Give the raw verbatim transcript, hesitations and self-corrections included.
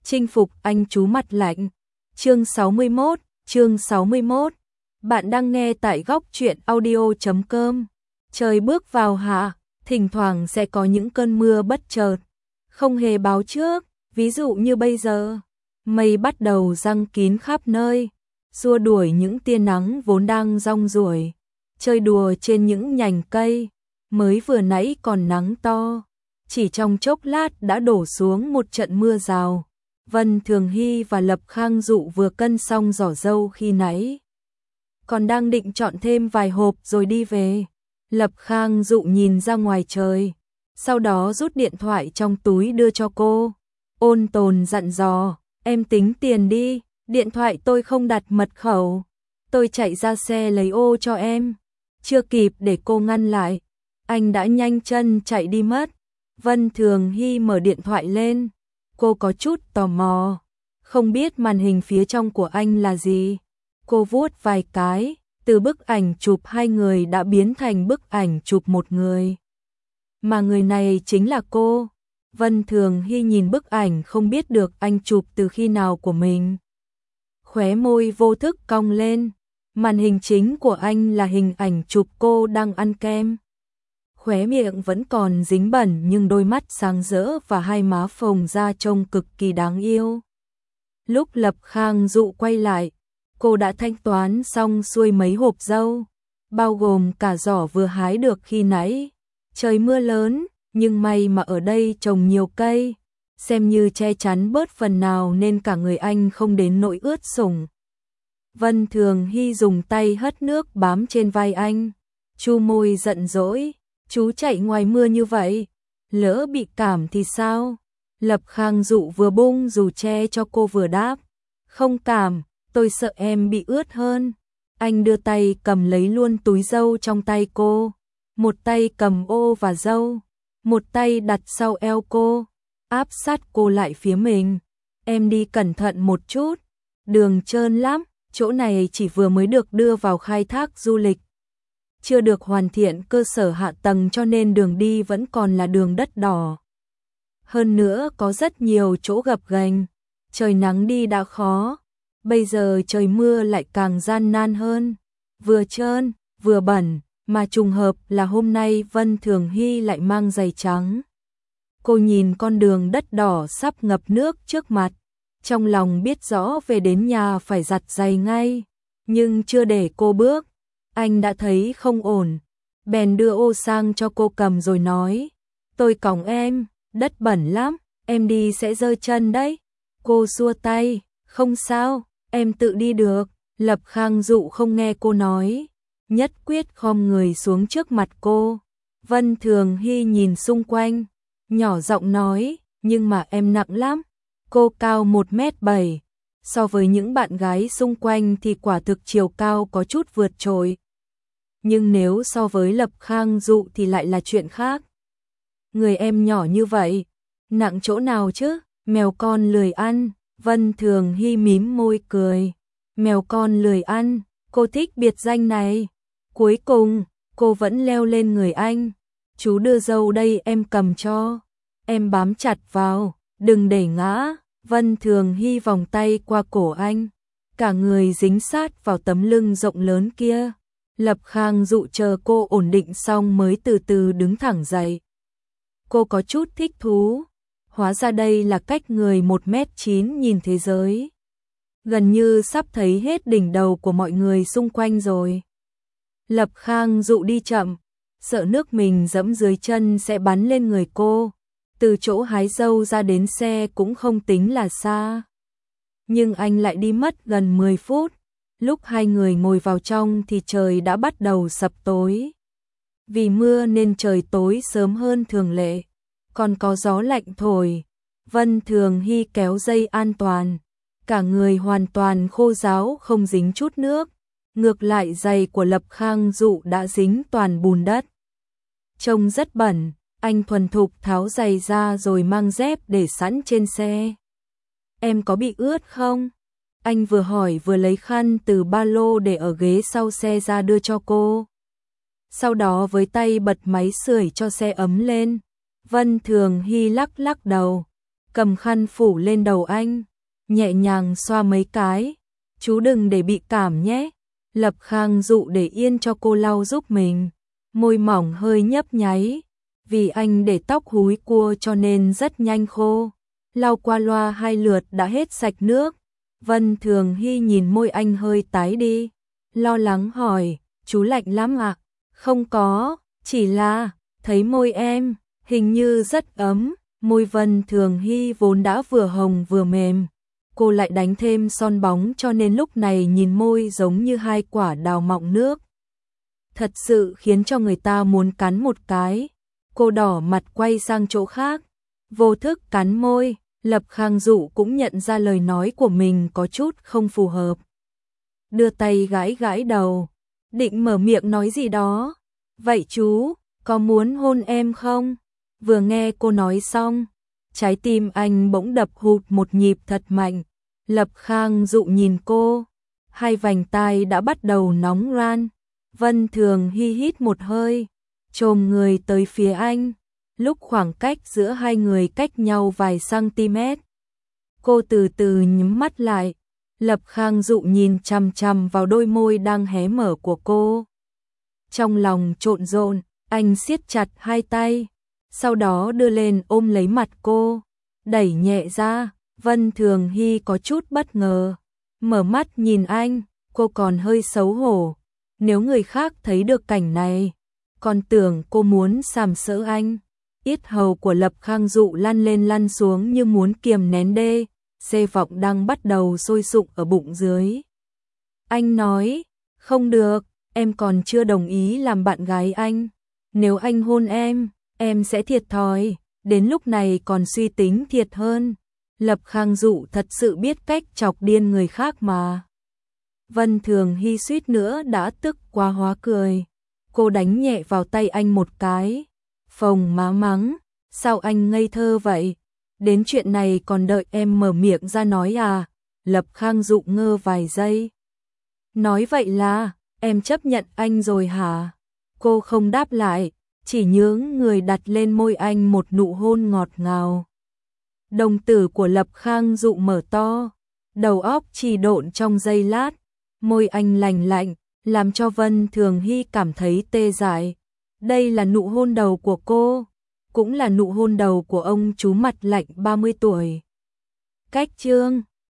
chinh phục anh chú mặt lạnh. Chương sáu mươi mốt, chương sáu mươi mốt. Bạn đang nghe tại góc truyện audio chấm com. Trời bước vào hạ, thỉnh thoảng sẽ có những cơn mưa bất chợt, không hề báo trước, ví dụ như bây giờ. Mây bắt đầu giăng kín khắp nơi, xua đuổi những tia nắng vốn đang rong ruổi, chơi đùa trên những nhành cây, mới vừa nãy còn nắng to, chỉ trong chốc lát đã đổ xuống một trận mưa rào. Vân Thường Hy và Lập Khang Dụ vừa cân xong giỏ dâu khi nãy, còn đang định chọn thêm vài hộp rồi đi về. Lập Khang Dụ nhìn ra ngoài trời, sau đó rút điện thoại trong túi đưa cho cô, ôn tồn dặn dò, em tính tiền đi, điện thoại tôi không đặt mật khẩu, tôi chạy ra xe lấy ô cho em. Chưa kịp để cô ngăn lại, anh đã nhanh chân chạy đi mất. Vân Thường Hy mở điện thoại lên, cô có chút tò mò, không biết màn hình phía trong của anh là gì. Cô vuốt vài cái, từ bức ảnh chụp hai người đã biến thành bức ảnh chụp một người. Mà người này chính là cô. Vân Thường Hy nhìn bức ảnh không biết được anh chụp từ khi nào của mình. Khóe môi vô thức cong lên, màn hình chính của anh là hình ảnh chụp cô đang ăn kem. Khóe miệng vẫn còn dính bẩn nhưng đôi mắt sáng rỡ và hai má phồng ra trông cực kỳ đáng yêu. Lúc Lập Khang Dụ quay lại, cô đã thanh toán xong xuôi mấy hộp dâu, bao gồm cả giỏ vừa hái được khi nãy. Trời mưa lớn, nhưng may mà ở đây trồng nhiều cây, xem như che chắn bớt phần nào nên cả người anh không đến nỗi ướt sũng. Vân Thường Hy dùng tay hất nước bám trên vai anh, chu môi giận dỗi, chú chạy ngoài mưa như vậy, lỡ bị cảm thì sao? Lập Khang Dụ vừa bung dù che cho cô vừa đáp, không cảm, tôi sợ em bị ướt hơn. Anh đưa tay cầm lấy luôn túi dâu trong tay cô, một tay cầm ô và dâu, một tay đặt sau eo cô, áp sát cô lại phía mình. Em đi cẩn thận một chút, đường trơn lắm, chỗ này chỉ vừa mới được đưa vào khai thác du lịch, chưa được hoàn thiện cơ sở hạ tầng cho nên đường đi vẫn còn là đường đất đỏ. Hơn nữa có rất nhiều chỗ gập ghềnh, trời nắng đi đã khó, bây giờ trời mưa lại càng gian nan hơn, vừa trơn, vừa bẩn, mà trùng hợp là hôm nay Vân Thường Hy lại mang giày trắng. Cô nhìn con đường đất đỏ sắp ngập nước trước mặt, trong lòng biết rõ về đến nhà phải giặt giày ngay, nhưng chưa để cô bước, anh đã thấy không ổn, bèn đưa ô sang cho cô cầm rồi nói, tôi cõng em, đất bẩn lắm, em đi sẽ rơi chân đấy. Cô xua tay, không sao, em tự đi được. Lập Khang Dụ không nghe cô nói, nhất quyết khom người xuống trước mặt cô. Vân Thường Hy nhìn xung quanh, nhỏ giọng nói, nhưng mà em nặng lắm. Cô cao một mét bảy, so với những bạn gái xung quanh thì quả thực chiều cao có chút vượt trội. Nhưng nếu so với Lập Khang Dụ thì lại là chuyện khác. Người em nhỏ như vậy, nặng chỗ nào chứ? Mèo con lười ăn. Vân Thường Hy mím môi cười. Mèo con lười ăn, cô thích biệt danh này. Cuối cùng, cô vẫn leo lên người anh. Chú đưa dâu đây em cầm cho. Em bám chặt vào, đừng để ngã. Vân Thường Hy vòng tay qua cổ anh, cả người dính sát vào tấm lưng rộng lớn kia. Lập Khang Dụ chờ cô ổn định xong mới từ từ đứng thẳng dậy. Cô có chút thích thú, hóa ra đây là cách người một mét chín nhìn thế giới. Gần như sắp thấy hết đỉnh đầu của mọi người xung quanh rồi. Lập Khang Dụ đi chậm, sợ nước mình dẫm dưới chân sẽ bắn lên người cô. Từ chỗ hái dâu ra đến xe cũng không tính là xa. Nhưng anh lại đi mất gần mười phút. Lúc hai người ngồi vào trong thì trời đã bắt đầu sập tối. Vì mưa nên trời tối sớm hơn thường lệ, còn có gió lạnh thổi. Vân Thường Hy kéo dây an toàn, cả người hoàn toàn khô ráo không dính chút nước. Ngược lại giày của Lập Khang Dụ đã dính toàn bùn đất. Trông rất bẩn, anh thuần thục tháo giày ra rồi mang dép để sẵn trên xe. Em có bị ướt không? Anh vừa hỏi vừa lấy khăn từ ba lô để ở ghế sau xe ra đưa cho cô. Sau đó với tay bật máy sưởi cho xe ấm lên. Vân Thường Hy lắc lắc đầu. cầm khăn phủ lên đầu anh, nhẹ nhàng xoa mấy cái. Chú đừng để bị cảm nhé. Lập Khang dụ để yên cho cô lau giúp mình, môi mỏng hơi nhấp nháy, vì anh để tóc húi cua cho nên rất nhanh khô. Lau qua loa hai lượt đã hết sạch nước. Vân Thường Hy nhìn môi anh hơi tái đi, lo lắng hỏi, chú lạnh lắm ạ? À? Không có, chỉ là, thấy môi em, hình như rất ấm. Môi Vân Thường Hy vốn đã vừa hồng vừa mềm, cô lại đánh thêm son bóng cho nên lúc này nhìn môi giống như hai quả đào mọng nước. Thật sự khiến cho người ta muốn cắn một cái. Cô đỏ mặt quay sang chỗ khác, vô thức cắn môi. Lập Khang Dụ cũng nhận ra lời nói của mình có chút không phù hợp. Đưa tay gãi gãi đầu, định mở miệng nói gì đó. Vậy chú, có muốn hôn em không? Vừa nghe cô nói xong, trái tim anh bỗng đập hụt một nhịp thật mạnh. Lập Khang Dụ nhìn cô, hai vành tai đã bắt đầu nóng ran. Vân Thường Hy hít một hơi, chồm người tới phía anh. Lúc khoảng cách giữa hai người cách nhau vài cm, cô từ từ nhắm mắt lại. Lập Khang Dụ nhìn chằm chằm vào đôi môi đang hé mở của cô. Trong lòng trộn rộn, anh siết chặt hai tay, sau đó đưa lên ôm lấy mặt cô, đẩy nhẹ ra. Vân Thường Hy có chút bất ngờ, mở mắt nhìn anh, cô còn hơi xấu hổ. Nếu người khác thấy được cảnh này, còn tưởng cô muốn sàm sỡ anh. Yết hầu của Lập Khang Dụ lăn lên lăn xuống như muốn kiềm nén đê, xê vọng đang bắt đầu sôi sục ở bụng dưới. Anh nói, không được, em còn chưa đồng ý làm bạn gái anh. Nếu anh hôn em, em sẽ thiệt thòi, đến lúc này còn suy tính thiệt hơn. Lập Khang Dụ thật sự biết cách chọc điên người khác mà. Vân Thường Hy suýt nữa đã tức quá hóa cười. Cô đánh nhẹ vào tay anh một cái, phồng má mắng, sao anh ngây thơ vậy? Đến chuyện này còn đợi em mở miệng ra nói à? Lập Khang Dụ ngơ vài giây. Nói vậy là, em chấp nhận anh rồi hả? Cô không đáp lại, chỉ nhướng người đặt lên môi anh một nụ hôn ngọt ngào. Đồng tử của Lập Khang Dụ mở to, đầu óc trì độn trong giây lát, môi anh lành lạnh, làm cho Vân Thường Hy cảm thấy tê dại. Đây là nụ hôn đầu của cô, cũng là nụ hôn đầu của ông chú mặt lạnh ba mươi tuổi. Cách chương